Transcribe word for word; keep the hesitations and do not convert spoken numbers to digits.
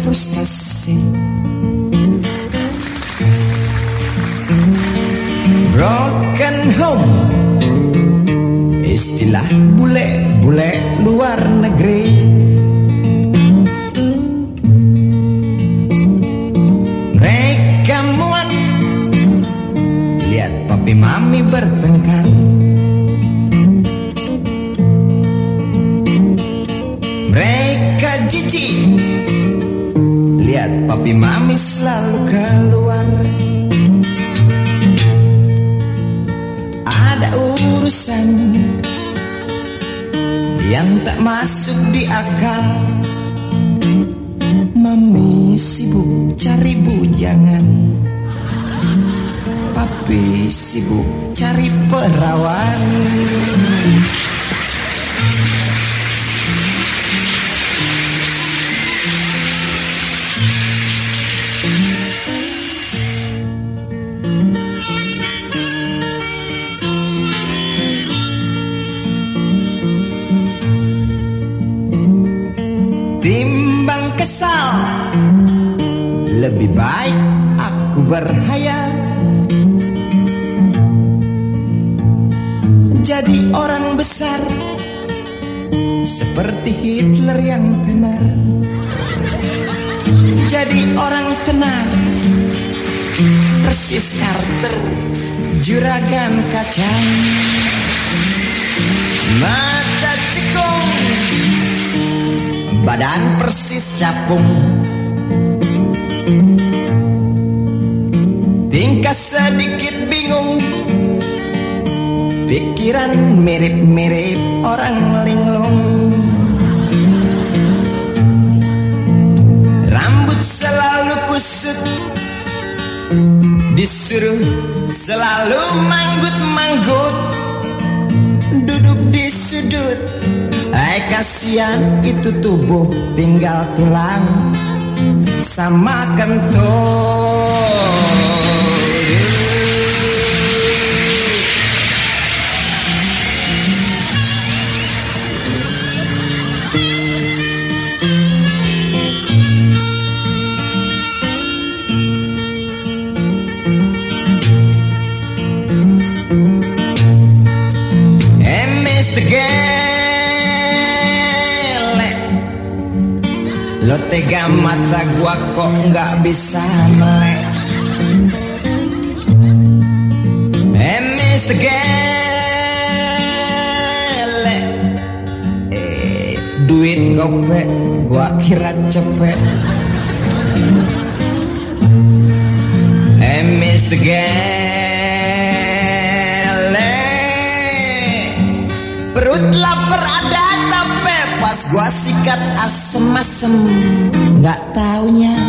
frustasi. Broken home, istilah bule-bule luar negeri. Mereka muak lihat papi mami bertengkar. Mereka jijik lihat papi mami selalu keluar. Ada urusan yang tak masuk di akal. Mami sibuk cari bujangan, papi sibuk cari perawan. Timbang kesal, lebih baik aku berhayal jadi orang besar seperti Hitler yang tenar. Jadi orang tenar persis Carter, juragan kacang. Mata cekung, badan persis capung, tingkah sedikit bingung, pikiran mirip-mirip orang linglung. Rambut selalu kusut, disuruh selalu manggut-manggut, duduk di sudut. Hai kasihan itu tubuh tinggal tulang sama kentut. Hey mister Gele, lo tega mata gua kok nggak bisa melek. Eh mister Gele, eh duit gope gua kira cepet. Eh mister Gele, perut lapar ada tape, pas gua sikat asem-asem, nggak taunya